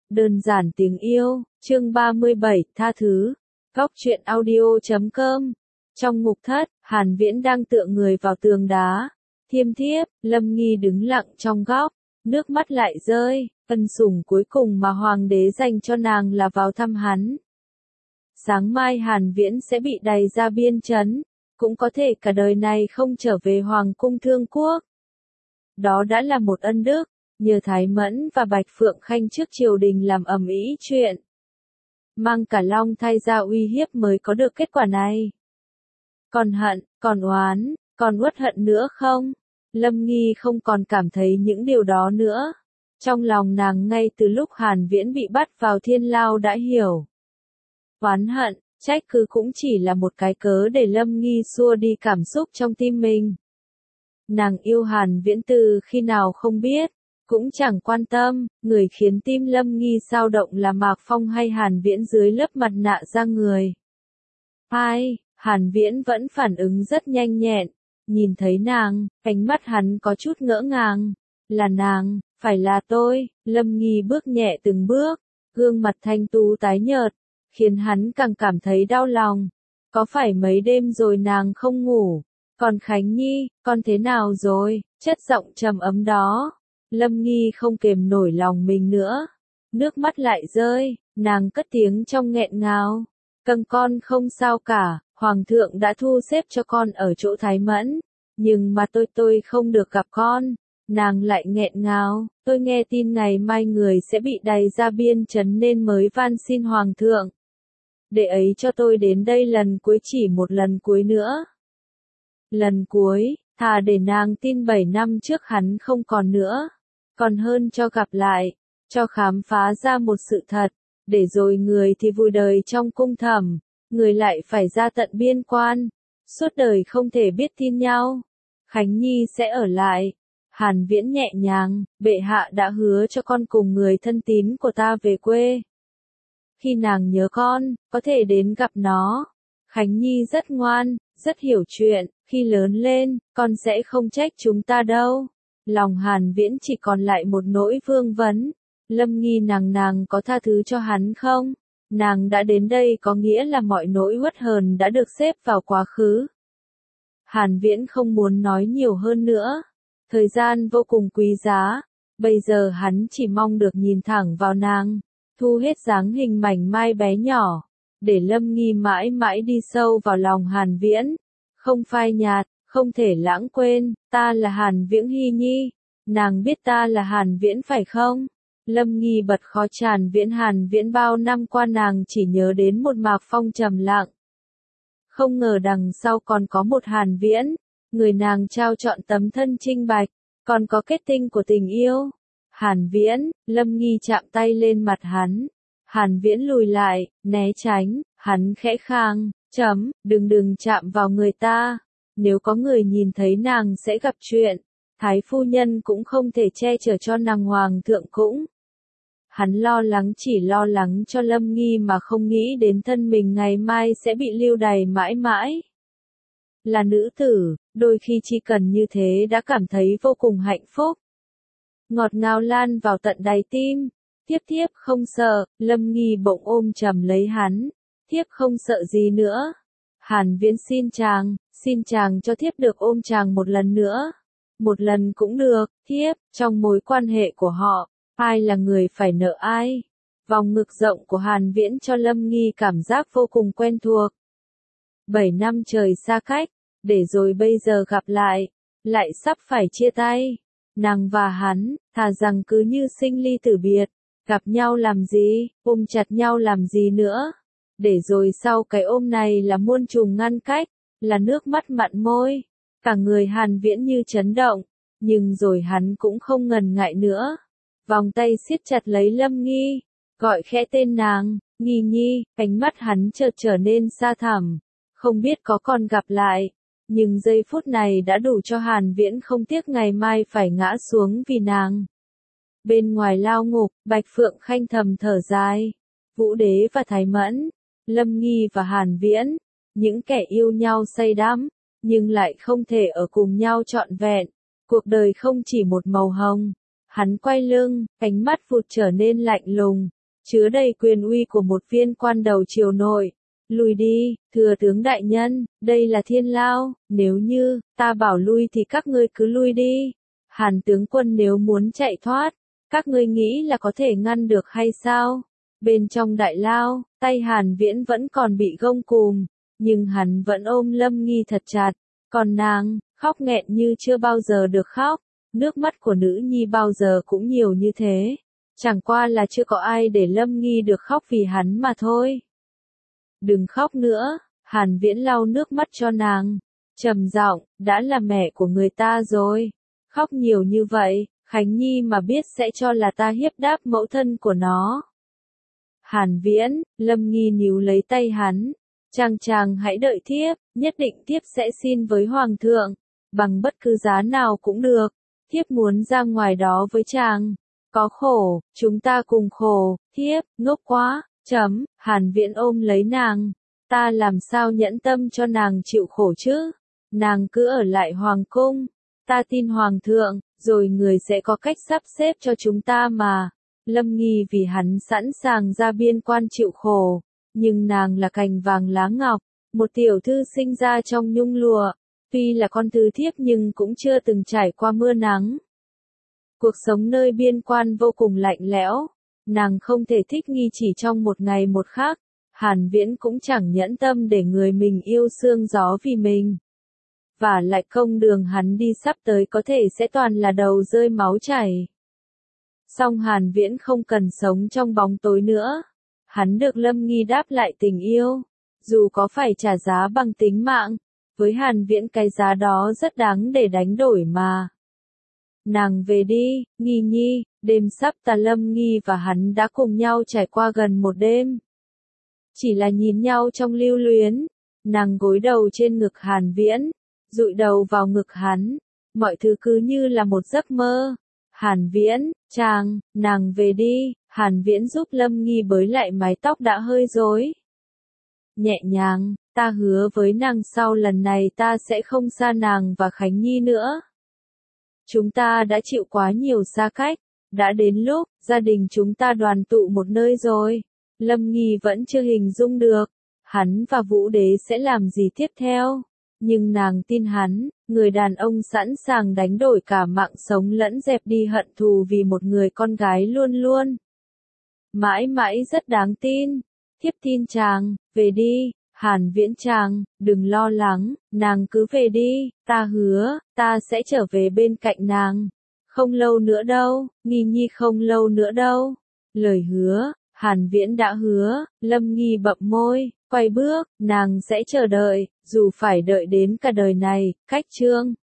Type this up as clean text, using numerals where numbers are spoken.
Đơn giản tiếng yêu, chương 37, tha thứ. Góc truyện audio.com. Trong ngục thất, Hàn Viễn đang tựa người vào tường đá. Thiêm thiếp, Lâm Nghi đứng lặng trong góc, nước mắt lại rơi, ân sủng cuối cùng mà hoàng đế dành cho nàng là vào thăm hắn. Sáng mai Hàn Viễn sẽ bị đày ra biên trấn, cũng có thể cả đời này không trở về hoàng cung Thương Quốc. Đó đã là một ân đức, nhờ Thái Mẫn và Bạch Phượng Khanh trước triều đình làm ầm ĩ chuyện. Mang cả Long thay ra uy hiếp mới có được kết quả này. Còn hận, còn oán, còn uất hận nữa không? Lâm Nghi không còn cảm thấy những điều đó nữa. Trong lòng nàng ngay từ lúc Hàn Viễn bị bắt vào thiên lao đã hiểu. Oán hận, trách cứ cũng chỉ là một cái cớ để Lâm Nghi xua đi cảm xúc trong tim mình. Nàng yêu Hàn Viễn từ khi nào không biết, cũng chẳng quan tâm, người khiến tim Lâm Nghi dao động là Mạc Phong hay Hàn Viễn dưới lớp mặt nạ da người. Ai, Hàn Viễn vẫn phản ứng rất nhanh nhẹn, nhìn thấy nàng, ánh mắt hắn có chút ngỡ ngàng. Là nàng, phải là tôi. Lâm Nghi bước nhẹ từng bước, gương mặt thanh tú tái nhợt, khiến hắn càng cảm thấy đau lòng. Có phải mấy đêm rồi nàng không ngủ? Còn Khánh Nhi, con thế nào rồi? Chất giọng trầm ấm đó. Lâm Nghi không kềm nổi lòng mình nữa. Nước mắt lại rơi, nàng cất tiếng trong nghẹn ngào. Con không sao cả, Hoàng thượng đã thu xếp cho con ở chỗ Thái Mẫn. Nhưng mà tôi không được gặp con. Nàng lại nghẹn ngào, tôi nghe tin ngày mai người sẽ bị đày ra biên trấn nên mới van xin Hoàng thượng. Để ấy cho tôi đến đây lần cuối, chỉ một lần cuối nữa. Lần cuối, thà để nàng tin 7 năm trước hắn không còn nữa. Còn hơn cho gặp lại, cho khám phá ra một sự thật, để rồi người thì vùi đời trong cung thẩm, người lại phải ra tận biên quan, suốt đời không thể biết tin nhau. Khánh Nhi sẽ ở lại. Hàn Viễn nhẹ nhàng, bệ hạ đã hứa cho con cùng người thân tín của ta về quê. Khi nàng nhớ con, có thể đến gặp nó. Khánh Nhi rất ngoan, rất hiểu chuyện, khi lớn lên, con sẽ không trách chúng ta đâu. Lòng Hàn Viễn chỉ còn lại một nỗi vương vấn. Lâm Nghi nàng có tha thứ cho hắn không? Nàng đã đến đây có nghĩa là mọi nỗi uất hờn đã được xếp vào quá khứ. Hàn Viễn không muốn nói nhiều hơn nữa. Thời gian vô cùng quý giá. Bây giờ hắn chỉ mong được nhìn thẳng vào nàng, thu hết dáng hình mảnh mai bé nhỏ, để Lâm Nghi mãi mãi đi sâu vào lòng Hàn Viễn. Không phai nhạt, không thể lãng quên, ta là Hàn Viễn Hy Nhi. Nàng biết ta là Hàn Viễn phải không? Lâm Nghi bật khó tràn Viễn. Hàn Viễn bao năm qua nàng chỉ nhớ đến một Mạc Phong trầm lặng. Không ngờ đằng sau còn có một Hàn Viễn, người nàng trao trọn tấm thân trinh bạch, còn có kết tinh của tình yêu. Hàn Viễn, Lâm Nghi chạm tay lên mặt hắn. Hàn Viễn lùi lại, né tránh, hắn khẽ khang, đừng chạm vào người ta. Nếu có người nhìn thấy nàng sẽ gặp chuyện. Thái phu nhân cũng không thể che chở cho nàng, hoàng thượng cũng. Hắn lo lắng, chỉ lo lắng cho Lâm Nghi mà không nghĩ đến thân mình ngày mai sẽ bị lưu đày mãi mãi. Là nữ tử, đôi khi chỉ cần như thế đã cảm thấy vô cùng hạnh phúc. Ngọt ngào lan vào tận đáy tim. Thiếp không sợ. Lâm Nghi bỗng ôm chầm lấy hắn. Thiếp không sợ gì nữa. Hàn Viễn xin chàng cho thiếp được ôm chàng một lần nữa. Một lần cũng được, thiếp. Trong mối quan hệ của họ, ai là người phải nợ ai? Vòng ngực rộng của Hàn Viễn cho Lâm Nghi cảm giác vô cùng quen thuộc. 7 năm trời xa cách, để rồi bây giờ gặp lại sắp phải chia tay. Nàng và hắn, thà rằng cứ như sinh ly tử biệt, gặp nhau làm gì, ôm chặt nhau làm gì nữa. Để rồi sau cái ôm này là muôn trùng ngăn cách, là nước mắt mặn môi. Cả người Hàn Viễn như chấn động, nhưng rồi hắn cũng không ngần ngại nữa. Vòng tay siết chặt lấy Lâm Nghi, gọi khẽ tên nàng, Nghi Nhi. Ánh mắt hắn chợt trở nên xa thẳm, không biết có còn gặp lại. Nhưng giây phút này đã đủ cho Hàn Viễn không tiếc ngày mai phải ngã xuống vì nàng. Bên ngoài lao ngục, Bạch Phượng Khanh thầm thở dài. Vũ Đế và Thái Mẫn, Lâm Nghi và Hàn Viễn, những kẻ yêu nhau say đắm, nhưng lại không thể ở cùng nhau trọn vẹn. Cuộc đời không chỉ một màu hồng. Hắn quay lưng, ánh mắt vụt trở nên lạnh lùng. chứa đầy quyền uy của một viên quan đầu triều nội. Lùi đi, thừa tướng đại nhân, đây là thiên lao, nếu như, ta bảo lui thì các ngươi cứ lui đi. Hàn tướng quân nếu muốn chạy thoát, các ngươi nghĩ là có thể ngăn được hay sao? Bên trong đại lao, tay Hàn Viễn vẫn còn bị gông cùm, nhưng hắn vẫn ôm Lâm Nghi thật chặt, còn nàng, khóc nghẹn như chưa bao giờ được khóc, nước mắt của nữ nhi bao giờ cũng nhiều như thế, chẳng qua là chưa có ai để Lâm Nghi được khóc vì hắn mà thôi. Đừng khóc nữa, Hàn Viễn lau nước mắt cho nàng, trầm giọng, đã là mẹ của người ta rồi, khóc nhiều như vậy, Khánh Nhi mà biết sẽ cho là ta hiếp đáp mẫu thân của nó. Hàn Viễn, Lâm Nghi níu lấy tay hắn, chàng hãy đợi thiếp, nhất định thiếp sẽ xin với hoàng thượng, bằng bất cứ giá nào cũng được, thiếp muốn ra ngoài đó với chàng, có khổ, chúng ta cùng khổ, thiếp, ngốc quá, Hàn Viễn ôm lấy nàng, ta làm sao nhẫn tâm cho nàng chịu khổ chứ, nàng cứ ở lại hoàng cung, ta tin hoàng thượng, rồi người sẽ có cách sắp xếp cho chúng ta mà. Lâm Nghi vì hắn sẵn sàng ra biên quan chịu khổ, nhưng nàng là cành vàng lá ngọc, một tiểu thư sinh ra trong nhung lụa, tuy là con thứ thiếp nhưng cũng chưa từng trải qua mưa nắng. Cuộc sống nơi biên quan vô cùng lạnh lẽo, nàng không thể thích nghi chỉ trong một ngày một khắc, Hàn Viễn cũng chẳng nhẫn tâm để người mình yêu sương gió vì mình. Và lại công đường hắn đi sắp tới có thể sẽ toàn là đầu rơi máu chảy. Song Hàn Viễn không cần sống trong bóng tối nữa. Hắn được Lâm Nghi đáp lại tình yêu. Dù có phải trả giá bằng tính mạng, với Hàn Viễn cái giá đó rất đáng để đánh đổi mà. Nàng về đi, Nghi Nhi, đêm sắp tà Lâm Nghi và hắn đã cùng nhau trải qua gần một đêm. Chỉ là nhìn nhau trong lưu luyến, nàng gối đầu trên ngực Hàn Viễn, dụi đầu vào ngực hắn, mọi thứ cứ như là một giấc mơ. Hàn Viễn, nàng về đi, Hàn Viễn giúp Lâm Nghi bới lại mái tóc đã hơi rối. Nhẹ nhàng, ta hứa với nàng sau lần này ta sẽ không xa nàng và Khánh Nhi nữa. Chúng ta đã chịu quá nhiều xa cách, đã đến lúc, gia đình chúng ta đoàn tụ một nơi rồi. Lâm Nghi vẫn chưa hình dung được, hắn và Vũ Đế sẽ làm gì tiếp theo. Nhưng nàng tin hắn, người đàn ông sẵn sàng đánh đổi cả mạng sống lẫn dẹp đi hận thù vì một người con gái luôn luôn. Mãi mãi rất đáng tin. Thiếp tin chàng, về đi, Hàn Viễn chàng, đừng lo lắng, nàng cứ về đi, ta hứa, ta sẽ trở về bên cạnh nàng. Không lâu nữa đâu, Nghi Nhi không lâu nữa đâu. Lời hứa, Hàn Viễn đã hứa, Lâm Nghi bậm môi, quay bước, nàng sẽ chờ đợi, dù phải đợi đến cả đời này, cách chương.